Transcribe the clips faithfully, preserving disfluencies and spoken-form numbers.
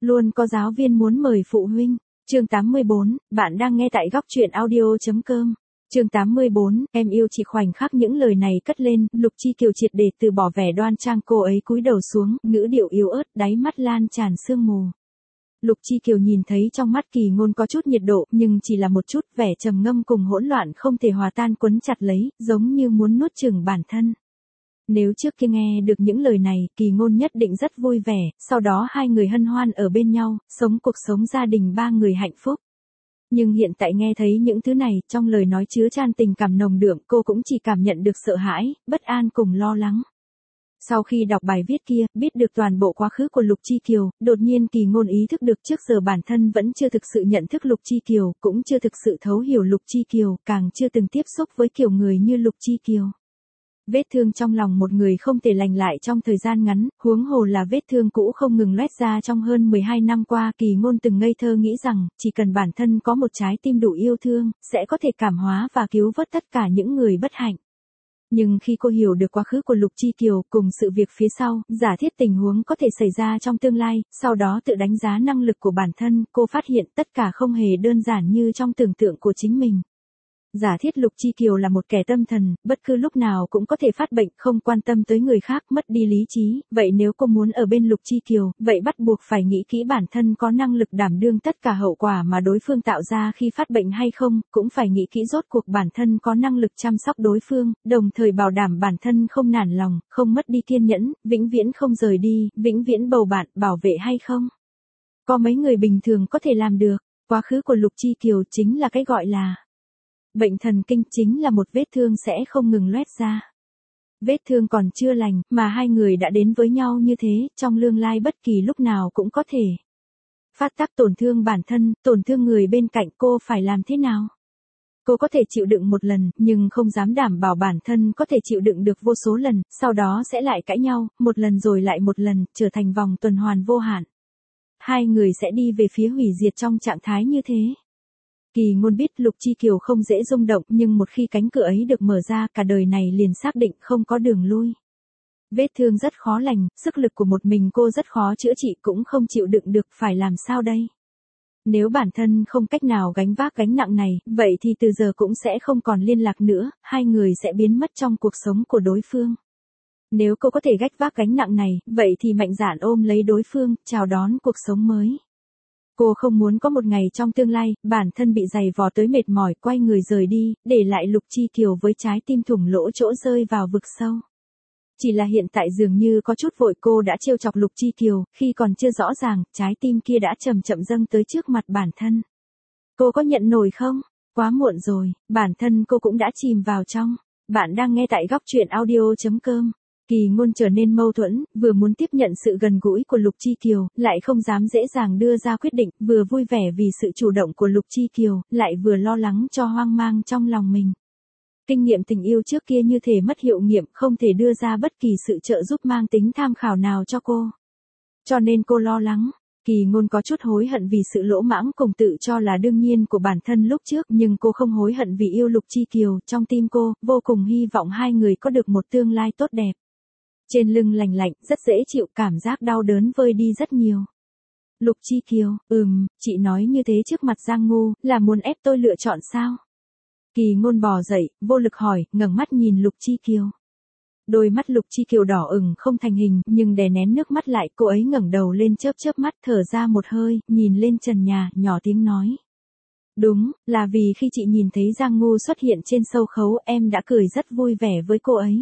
Luôn có giáo viên muốn mời phụ huynh. Chương tám mươi bốn, bạn đang nghe tại góc truyện audio.com. Chương tám mươi bốn, em yêu chị. Khoảnh khắc những lời này cất lên, Lục Chi Kiều triệt để từ bỏ vẻ đoan trang, cô ấy cúi đầu xuống, ngữ điệu yếu ớt, đáy mắt lan tràn sương mù. Lục Chi Kiều nhìn thấy trong mắt Kỳ Ngôn có chút nhiệt độ, nhưng chỉ là một chút, vẻ trầm ngâm cùng hỗn loạn không thể hòa tan quấn chặt lấy, giống như muốn nuốt chửng bản thân. Nếu trước kia nghe được những lời này, Kỳ Ngôn nhất định rất vui vẻ, sau đó hai người hân hoan ở bên nhau, sống cuộc sống gia đình ba người hạnh phúc. Nhưng hiện tại nghe thấy những thứ này, trong lời nói chứa chan tình cảm nồng đượm, cô cũng chỉ cảm nhận được sợ hãi, bất an cùng lo lắng. Sau khi đọc bài viết kia, biết được toàn bộ quá khứ của Lục Chi Kiều, đột nhiên Kỳ Ngôn ý thức được trước giờ bản thân vẫn chưa thực sự nhận thức Lục Chi Kiều, cũng chưa thực sự thấu hiểu Lục Chi Kiều, càng chưa từng tiếp xúc với kiểu người như Lục Chi Kiều. Vết thương trong lòng một người không thể lành lại trong thời gian ngắn, huống hồ là vết thương cũ không ngừng loét ra trong hơn mười hai năm qua. Kỳ Ngôn từng ngây thơ nghĩ rằng, chỉ cần bản thân có một trái tim đủ yêu thương, sẽ có thể cảm hóa và cứu vớt tất cả những người bất hạnh. Nhưng khi cô hiểu được quá khứ của Lục Chi Kiều cùng sự việc phía sau, giả thiết tình huống có thể xảy ra trong tương lai, sau đó tự đánh giá năng lực của bản thân, cô phát hiện tất cả không hề đơn giản như trong tưởng tượng của chính mình. Giả thiết Lục Chi Kiều là một kẻ tâm thần, bất cứ lúc nào cũng có thể phát bệnh, không quan tâm tới người khác, mất đi lý trí, vậy nếu cô muốn ở bên Lục Chi Kiều, vậy bắt buộc phải nghĩ kỹ bản thân có năng lực đảm đương tất cả hậu quả mà đối phương tạo ra khi phát bệnh hay không, cũng phải nghĩ kỹ rốt cuộc bản thân có năng lực chăm sóc đối phương, đồng thời bảo đảm bản thân không nản lòng, không mất đi kiên nhẫn, vĩnh viễn không rời đi, vĩnh viễn bầu bạn, bảo vệ hay không. Có mấy người bình thường có thể làm được. Quá khứ của Lục Chi Kiều chính là cái gọi là bệnh thần kinh, chính là một vết thương sẽ không ngừng loét ra. Vết thương còn chưa lành, mà hai người đã đến với nhau như thế, trong tương lai bất kỳ lúc nào cũng có thể phát tác tổn thương bản thân, tổn thương người bên cạnh. Cô phải làm thế nào? Cô có thể chịu đựng một lần, nhưng không dám đảm bảo bản thân có thể chịu đựng được vô số lần, sau đó sẽ lại cãi nhau, một lần rồi lại một lần, trở thành vòng tuần hoàn vô hạn. Hai người sẽ đi về phía hủy diệt trong trạng thái như thế. Kỳ Ngôn biết Lục Chi Kiều không dễ rung động, nhưng một khi cánh cửa ấy được mở ra, cả đời này liền xác định không có đường lui. Vết thương rất khó lành, sức lực của một mình cô rất khó chữa trị, cũng không chịu đựng được, phải làm sao đây? Nếu bản thân không cách nào gánh vác gánh nặng này, vậy thì từ giờ cũng sẽ không còn liên lạc nữa, hai người sẽ biến mất trong cuộc sống của đối phương. Nếu cô có thể gánh vác gánh nặng này, vậy thì mạnh dạn ôm lấy đối phương, chào đón cuộc sống mới. Cô không muốn có một ngày trong tương lai, bản thân bị giày vò tới mệt mỏi, quay người rời đi, để lại Lục Chi Kiều với trái tim thủng lỗ chỗ rơi vào vực sâu. Chỉ là hiện tại dường như có chút vội, cô đã trêu chọc Lục Chi Kiều, khi còn chưa rõ ràng, trái tim kia đã chậm chậm dâng tới trước mặt bản thân. Cô có nhận nổi không? Quá muộn rồi, bản thân cô cũng đã chìm vào trong. Bạn đang nghe tại góc truyện audio.com. Kỳ Ngôn trở nên mâu thuẫn, vừa muốn tiếp nhận sự gần gũi của Lục Chi Kiều, lại không dám dễ dàng đưa ra quyết định, vừa vui vẻ vì sự chủ động của Lục Chi Kiều, lại vừa lo lắng cho hoang mang trong lòng mình. Kinh nghiệm tình yêu trước kia như thể mất hiệu nghiệm, không thể đưa ra bất kỳ sự trợ giúp mang tính tham khảo nào cho cô. Cho nên cô lo lắng. Kỳ Ngôn có chút hối hận vì sự lỗ mãng cùng tự cho là đương nhiên của bản thân lúc trước, nhưng cô không hối hận vì yêu Lục Chi Kiều, trong tim cô, vô cùng hy vọng hai người có được một tương lai tốt đẹp. Trên lưng lành lạnh, rất dễ chịu, cảm giác đau đớn vơi đi rất nhiều. Lục Chi Kiều, ừm, chị nói như thế trước mặt Giang Ngu, là muốn ép tôi lựa chọn sao? Kỳ Ngôn bò dậy, vô lực hỏi, ngẩng mắt nhìn Lục Chi Kiều. Đôi mắt Lục Chi Kiều đỏ ửng không thành hình, nhưng đè nén nước mắt lại, cô ấy ngẩng đầu lên chớp chớp mắt, thở ra một hơi, nhìn lên trần nhà, nhỏ tiếng nói. Đúng, là vì khi chị nhìn thấy Giang Ngu xuất hiện trên sâu khấu, em đã cười rất vui vẻ với cô ấy.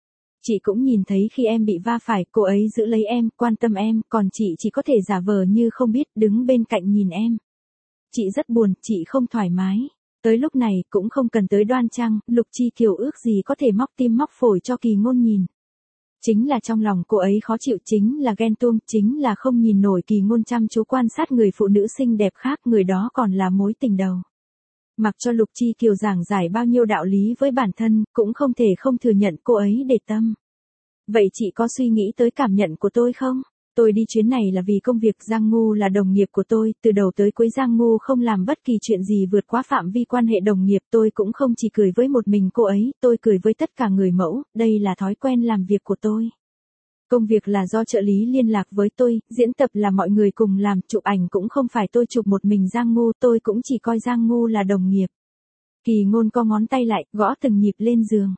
Chị cũng nhìn thấy khi em bị va phải, cô ấy giữ lấy em, quan tâm em, còn chị chỉ có thể giả vờ như không biết, đứng bên cạnh nhìn em. Chị rất buồn, chị không thoải mái. Tới lúc này, cũng không cần tới đoan trang, Lục Chi Kiều ước gì có thể móc tim móc phổi cho Kỳ Ngôn nhìn. Chính là trong lòng cô ấy khó chịu, chính là ghen tuông, chính là không nhìn nổi Kỳ Ngôn chăm chú quan sát người phụ nữ xinh đẹp khác, người đó còn là mối tình đầu. Mặc cho Lục Chi Kiều giảng giải bao nhiêu đạo lý với bản thân, cũng không thể không thừa nhận cô ấy để tâm. Vậy chị có suy nghĩ tới cảm nhận của tôi không? Tôi đi chuyến này là vì công việc, Giang Ngu là đồng nghiệp của tôi, từ đầu tới cuối Giang Ngu không làm bất kỳ chuyện gì vượt quá phạm vi quan hệ đồng nghiệp, tôi cũng không chỉ cười với một mình cô ấy, tôi cười với tất cả người mẫu, đây là thói quen làm việc của tôi. Công việc là do trợ lý liên lạc với tôi, diễn tập là mọi người cùng làm, chụp ảnh cũng không phải tôi chụp một mình Giang Ngô, tôi cũng chỉ coi Giang Ngô là đồng nghiệp. Kỳ Ngôn co ngón tay lại, gõ từng nhịp lên giường.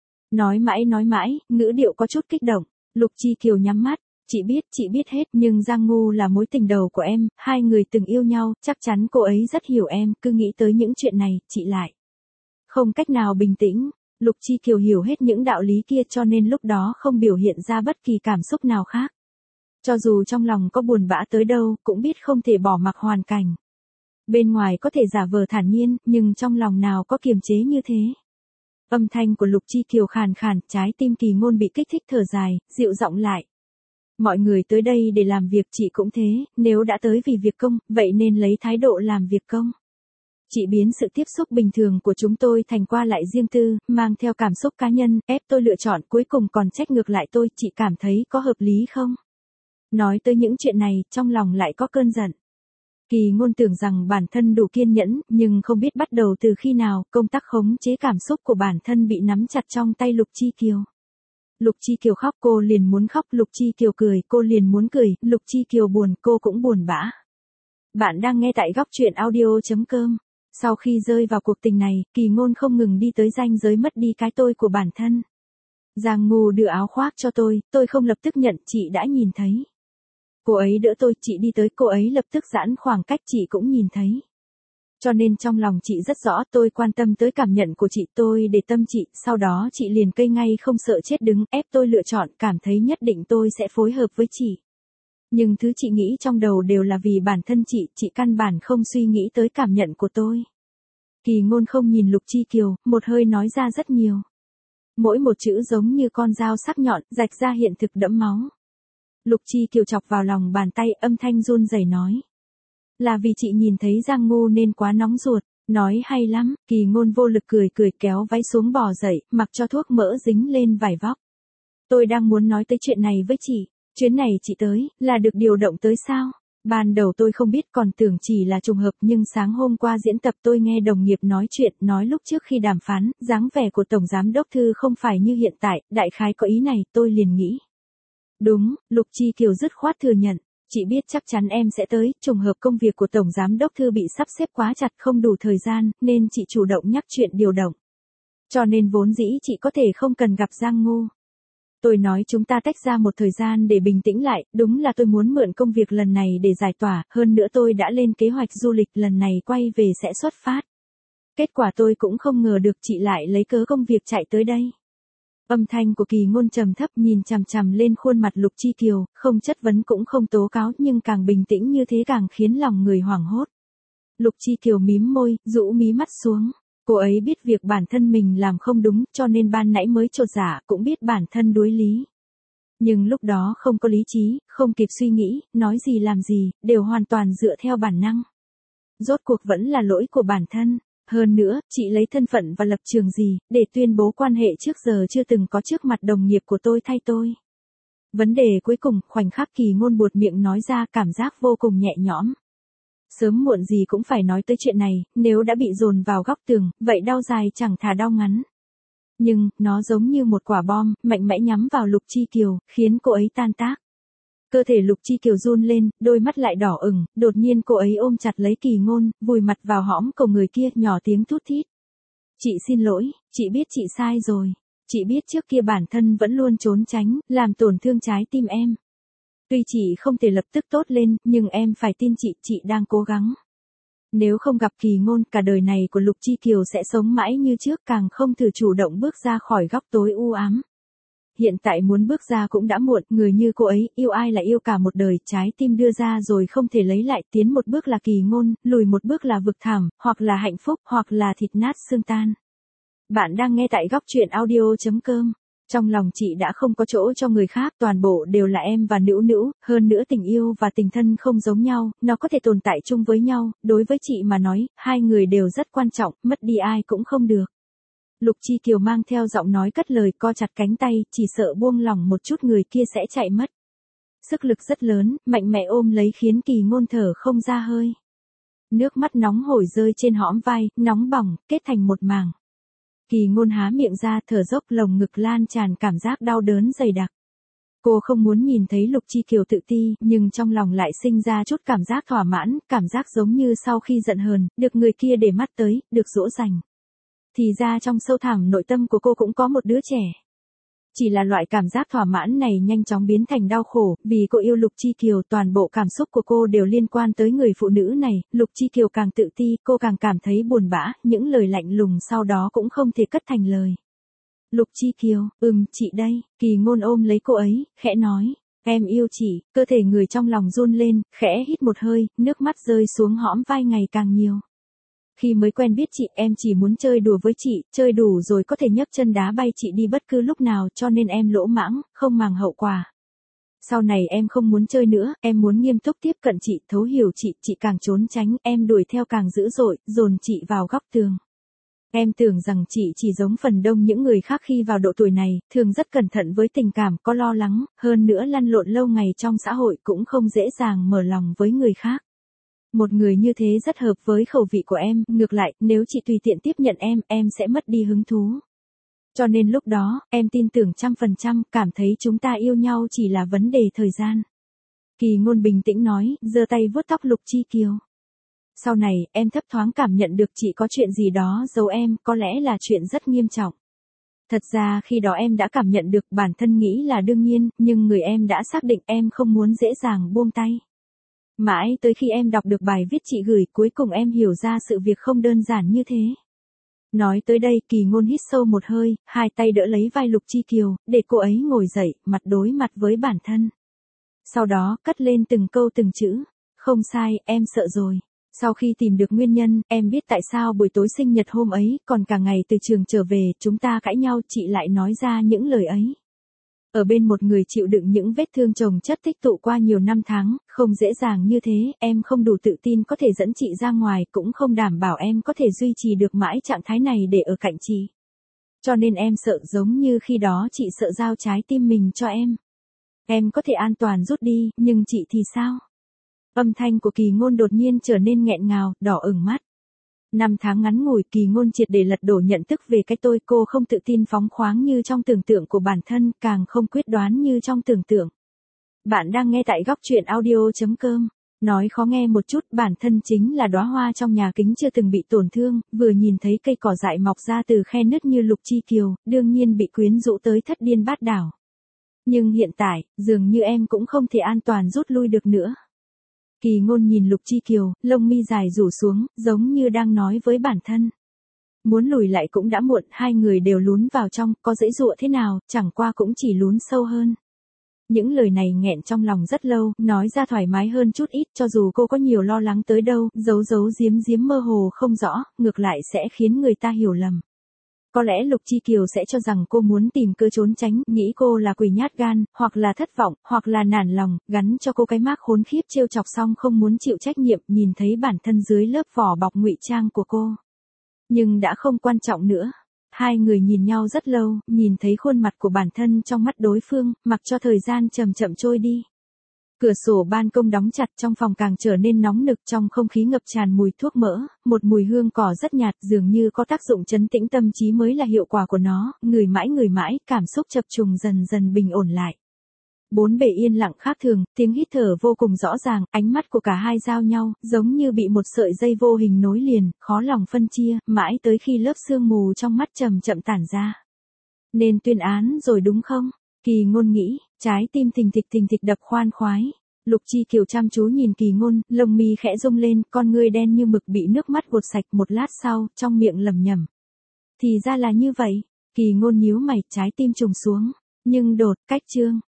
Nói mãi nói mãi, ngữ điệu có chút kích động. Lục Chi Kiều nhắm mắt, chị biết, chị biết hết, nhưng Giang Ngô là mối tình đầu của em, hai người từng yêu nhau, chắc chắn cô ấy rất hiểu em, cứ nghĩ tới những chuyện này, chị lại không cách nào bình tĩnh. Lục Chi Kiều hiểu hết những đạo lý kia cho nên lúc đó không biểu hiện ra bất kỳ cảm xúc nào khác. Cho dù trong lòng có buồn bã tới đâu, cũng biết không thể bỏ mặc hoàn cảnh. Bên ngoài có thể giả vờ thản nhiên, nhưng trong lòng nào có kiềm chế như thế. Âm thanh của Lục Chi Kiều khàn khàn, trái tim Kỳ Ngôn bị kích thích thở dài, dịu giọng lại. Mọi người tới đây để làm việc, chị cũng thế, nếu đã tới vì việc công, vậy nên lấy thái độ làm việc công. Chị biến sự tiếp xúc bình thường của chúng tôi thành qua lại riêng tư, mang theo cảm xúc cá nhân, ép tôi lựa chọn, cuối cùng còn trách ngược lại tôi, chị cảm thấy có hợp lý không? Nói tới những chuyện này, trong lòng lại có cơn giận. Kỳ Ngôn tưởng rằng bản thân đủ kiên nhẫn, nhưng không biết bắt đầu từ khi nào, công tác khống chế cảm xúc của bản thân bị nắm chặt trong tay Lục Chi Kiều. Lục Chi Kiều khóc cô liền muốn khóc, Lục Chi Kiều cười cô liền muốn cười, Lục Chi Kiều buồn cô cũng buồn bã. Bạn đang nghe tại góc truyện audio chấm com. Sau khi rơi vào cuộc tình này, Kỳ Ngôn không ngừng đi tới ranh giới mất đi cái tôi của bản thân. Giang Ngô đưa áo khoác cho tôi, tôi không lập tức nhận, chị đã nhìn thấy. Cô ấy đỡ tôi, chị đi tới, cô ấy lập tức giãn khoảng cách, chị cũng nhìn thấy. Cho nên trong lòng chị rất rõ, tôi quan tâm tới cảm nhận của chị, tôi để tâm chị, sau đó chị liền cây ngay không sợ chết đứng, ép tôi lựa chọn, cảm thấy nhất định tôi sẽ phối hợp với chị. Nhưng thứ chị nghĩ trong đầu đều là vì bản thân chị, chị căn bản không suy nghĩ tới cảm nhận của tôi. Kỳ Ngôn không nhìn Lục Chi Kiều, một hơi nói ra rất nhiều. Mỗi một chữ giống như con dao sắc nhọn, rạch ra hiện thực đẫm máu. Lục Chi Kiều chọc vào lòng bàn tay, âm thanh run rẩy nói. Là vì chị nhìn thấy Giang Ngô nên quá nóng ruột, nói hay lắm, Kỳ Ngôn vô lực cười cười kéo váy xuống bò dậy, mặc cho thuốc mỡ dính lên vải vóc. Tôi đang muốn nói tới chuyện này với chị, chuyến này chị tới, là được điều động tới sao? Ban đầu tôi không biết còn tưởng chỉ là trùng hợp nhưng sáng hôm qua diễn tập tôi nghe đồng nghiệp nói chuyện, nói lúc trước khi đàm phán, dáng vẻ của Tổng Giám Đốc Thư không phải như hiện tại, đại khái có ý này, tôi liền nghĩ. Đúng, Lục Chi Kiều dứt khoát thừa nhận, chị biết chắc chắn em sẽ tới, trùng hợp công việc của Tổng Giám Đốc Thư bị sắp xếp quá chặt không đủ thời gian, nên chị chủ động nhắc chuyện điều động. Cho nên vốn dĩ chị có thể không cần gặp Giang Ngô. Tôi nói chúng ta tách ra một thời gian để bình tĩnh lại, đúng là tôi muốn mượn công việc lần này để giải tỏa, hơn nữa tôi đã lên kế hoạch du lịch lần này quay về sẽ xuất phát. Kết quả tôi cũng không ngờ được chị lại lấy cớ công việc chạy tới đây. Âm thanh của Kỳ Ngôn trầm thấp nhìn chằm chằm lên khuôn mặt Lục Chi Kiều, không chất vấn cũng không tố cáo nhưng càng bình tĩnh như thế càng khiến lòng người hoảng hốt. Lục Chi Kiều mím môi, rũ mí mắt xuống. Cô ấy biết việc bản thân mình làm không đúng cho nên ban nãy mới chột dạ, cũng biết bản thân đối lý. Nhưng lúc đó không có lý trí, không kịp suy nghĩ, nói gì làm gì, đều hoàn toàn dựa theo bản năng. Rốt cuộc vẫn là lỗi của bản thân. Hơn nữa, chị lấy thân phận và lập trường gì, để tuyên bố quan hệ trước giờ chưa từng có trước mặt đồng nghiệp của tôi thay tôi. Vấn đề cuối cùng, khoảnh khắc Kỳ Ngôn buột miệng nói ra cảm giác vô cùng nhẹ nhõm. Sớm muộn gì cũng phải nói tới chuyện này, nếu đã bị dồn vào góc tường, vậy đau dài chẳng thà đau ngắn. Nhưng, nó giống như một quả bom, mạnh mẽ nhắm vào Lục Chi Kiều, khiến cô ấy tan tác. Cơ thể Lục Chi Kiều run lên, đôi mắt lại đỏ ửng, đột nhiên cô ấy ôm chặt lấy Kỳ Ngôn, vùi mặt vào hõm cổ người kia, nhỏ tiếng thút thít. Chị xin lỗi, chị biết chị sai rồi. Chị biết trước kia bản thân vẫn luôn trốn tránh, làm tổn thương trái tim em. Tuy chị không thể lập tức tốt lên, nhưng em phải tin chị, chị đang cố gắng. Nếu không gặp Kỳ Ngôn, cả đời này của Lục Chi Kiều sẽ sống mãi như trước, càng không thử chủ động bước ra khỏi góc tối u ám. Hiện tại muốn bước ra cũng đã muộn, người như cô ấy, yêu ai là yêu cả một đời, trái tim đưa ra rồi không thể lấy lại, tiến một bước là Kỳ Ngôn, lùi một bước là vực thẳm, hoặc là hạnh phúc, hoặc là thịt nát xương tan. Bạn đang nghe tại góc truyện audio chấm com. Trong lòng chị đã không có chỗ cho người khác, toàn bộ đều là em và Nữu Nữu, hơn nữa tình yêu và tình thân không giống nhau, nó có thể tồn tại chung với nhau, đối với chị mà nói, hai người đều rất quan trọng, mất đi ai cũng không được. Lục Chi Kiều mang theo giọng nói cất lời, co chặt cánh tay, chỉ sợ buông lỏng một chút người kia sẽ chạy mất. Sức lực rất lớn, mạnh mẽ ôm lấy khiến Kỳ Ngôn thở không ra hơi. Nước mắt nóng hổi rơi trên hõm vai, nóng bỏng, kết thành một màng. Kỳ Ngôn há miệng ra, thở dốc, lồng ngực lan tràn cảm giác đau đớn dày đặc. Cô không muốn nhìn thấy Lục Chi Kiều tự ti, nhưng trong lòng lại sinh ra chút cảm giác thỏa mãn, cảm giác giống như sau khi giận hờn, được người kia để mắt tới, được dỗ dành. Thì ra trong sâu thẳm nội tâm của cô cũng có một đứa trẻ. Chỉ là loại cảm giác thỏa mãn này nhanh chóng biến thành đau khổ, vì cô yêu Lục Chi Kiều, toàn bộ cảm xúc của cô đều liên quan tới người phụ nữ này, Lục Chi Kiều càng tự ti, cô càng cảm thấy buồn bã, những lời lạnh lùng sau đó cũng không thể cất thành lời. Lục Chi Kiều, ừm, chị đây, Kỳ Ngôn ôm lấy cô ấy, khẽ nói, em yêu chị, cơ thể người trong lòng run lên, khẽ hít một hơi, nước mắt rơi xuống hõm vai ngày càng nhiều. Khi mới quen biết chị, em chỉ muốn chơi đùa với chị, chơi đủ rồi có thể nhấc chân đá bay chị đi bất cứ lúc nào, cho nên em lỗ mãng, không màng hậu quả. Sau này em không muốn chơi nữa, em muốn nghiêm túc tiếp cận chị, thấu hiểu chị, chị càng trốn tránh, em đuổi theo càng dữ dội, dồn chị vào góc tường. Em tưởng rằng chị chỉ giống phần đông những người khác khi vào độ tuổi này, thường rất cẩn thận với tình cảm, có lo lắng, hơn nữa lăn lộn lâu ngày trong xã hội cũng không dễ dàng mở lòng với người khác. Một người như thế rất hợp với khẩu vị của em, ngược lại, nếu chị tùy tiện tiếp nhận em, em sẽ mất đi hứng thú. Cho nên lúc đó, em tin tưởng trăm phần trăm, cảm thấy chúng ta yêu nhau chỉ là vấn đề thời gian. Kỳ Ngôn bình tĩnh nói, giơ tay vuốt tóc Lục Chi Kiều. Sau này, em thấp thoáng cảm nhận được chị có chuyện gì đó giấu em, có lẽ là chuyện rất nghiêm trọng. Thật ra khi đó em đã cảm nhận được, bản thân nghĩ là đương nhiên, nhưng người em đã xác định em không muốn dễ dàng buông tay. Mãi tới khi em đọc được bài viết chị gửi, cuối cùng em hiểu ra sự việc không đơn giản như thế. Nói tới đây, Kỳ Ngôn hít sâu một hơi, hai tay đỡ lấy vai Lục Chi Kiều, để cô ấy ngồi dậy, mặt đối mặt với bản thân. Sau đó, cất lên từng câu từng chữ. Không sai, em sợ rồi. Sau khi tìm được nguyên nhân, em biết tại sao buổi tối sinh nhật hôm ấy, còn cả ngày từ trường trở về, chúng ta cãi nhau, chị lại nói ra những lời ấy. Ở bên một người chịu đựng những vết thương chồng chất tích tụ qua nhiều năm tháng, không dễ dàng như thế, em không đủ tự tin có thể dẫn chị ra ngoài, cũng không đảm bảo em có thể duy trì được mãi trạng thái này để ở cạnh chị. Cho nên em sợ giống như khi đó chị sợ giao trái tim mình cho em. Em có thể an toàn rút đi, nhưng chị thì sao? Âm thanh của Kỳ Ngôn đột nhiên trở nên nghẹn ngào, đỏ ửng mắt. Năm tháng ngắn ngủi, Kỳ Ngôn triệt để lật đổ nhận thức về cái tôi, cô không tự tin phóng khoáng như trong tưởng tượng của bản thân, càng không quyết đoán như trong tưởng tượng. Bạn đang nghe tại góc truyện audio chấm com. Nói khó nghe một chút, bản thân chính là đóa hoa trong nhà kính chưa từng bị tổn thương, vừa nhìn thấy cây cỏ dại mọc ra từ khe nứt như Lục Chi Kiều, đương nhiên bị quyến rũ tới thất điên bát đảo. Nhưng hiện tại, dường như em cũng không thể an toàn rút lui được nữa. Kỳ Ngôn nhìn Lục Chi Kiều, lông mi dài rủ xuống, giống như đang nói với bản thân. Muốn lùi lại cũng đã muộn, hai người đều lún vào trong, có giãy giụa thế nào, chẳng qua cũng chỉ lún sâu hơn. Những lời này nghẹn trong lòng rất lâu, nói ra thoải mái hơn chút ít, cho dù cô có nhiều lo lắng tới đâu, giấu giấu giếm giếm mơ hồ không rõ, ngược lại sẽ khiến người ta hiểu lầm. Có lẽ Lục Chi Kiều sẽ cho rằng cô muốn tìm cơ trốn tránh, nghĩ cô là quỷ nhát gan, hoặc là thất vọng, hoặc là nản lòng, gắn cho cô cái mác khốn khiếp trêu chọc xong không muốn chịu trách nhiệm, nhìn thấy bản thân dưới lớp vỏ bọc ngụy trang của cô. Nhưng đã không quan trọng nữa. Hai người nhìn nhau rất lâu, nhìn thấy khuôn mặt của bản thân trong mắt đối phương, mặc cho thời gian chậm chậm trôi đi. Cửa sổ ban công đóng chặt, trong phòng càng trở nên nóng nực, trong không khí ngập tràn mùi thuốc mỡ, một mùi hương cỏ rất nhạt, dường như có tác dụng trấn tĩnh tâm trí mới là hiệu quả của nó, ngửi mãi ngửi mãi, cảm xúc chập trùng dần dần bình ổn lại. Bốn bề yên lặng khác thường, tiếng hít thở vô cùng rõ ràng, ánh mắt của cả hai giao nhau, giống như bị một sợi dây vô hình nối liền, khó lòng phân chia, mãi tới khi lớp sương mù trong mắt chậm chậm tản ra. Nên tuyên án rồi đúng không? Kỳ Ngôn nghĩ, trái tim thình thịch thình thịch đập khoan khoái. Lục Chi Kiều chăm chú nhìn Kỳ Ngôn, lông mi khẽ rung lên, con ngươi đen như mực bị nước mắt gột sạch, một lát sau, trong miệng lẩm nhẩm. Thì ra là như vậy. Kỳ Ngôn nhíu mày, trái tim trùng xuống. Nhưng đột, cách chương.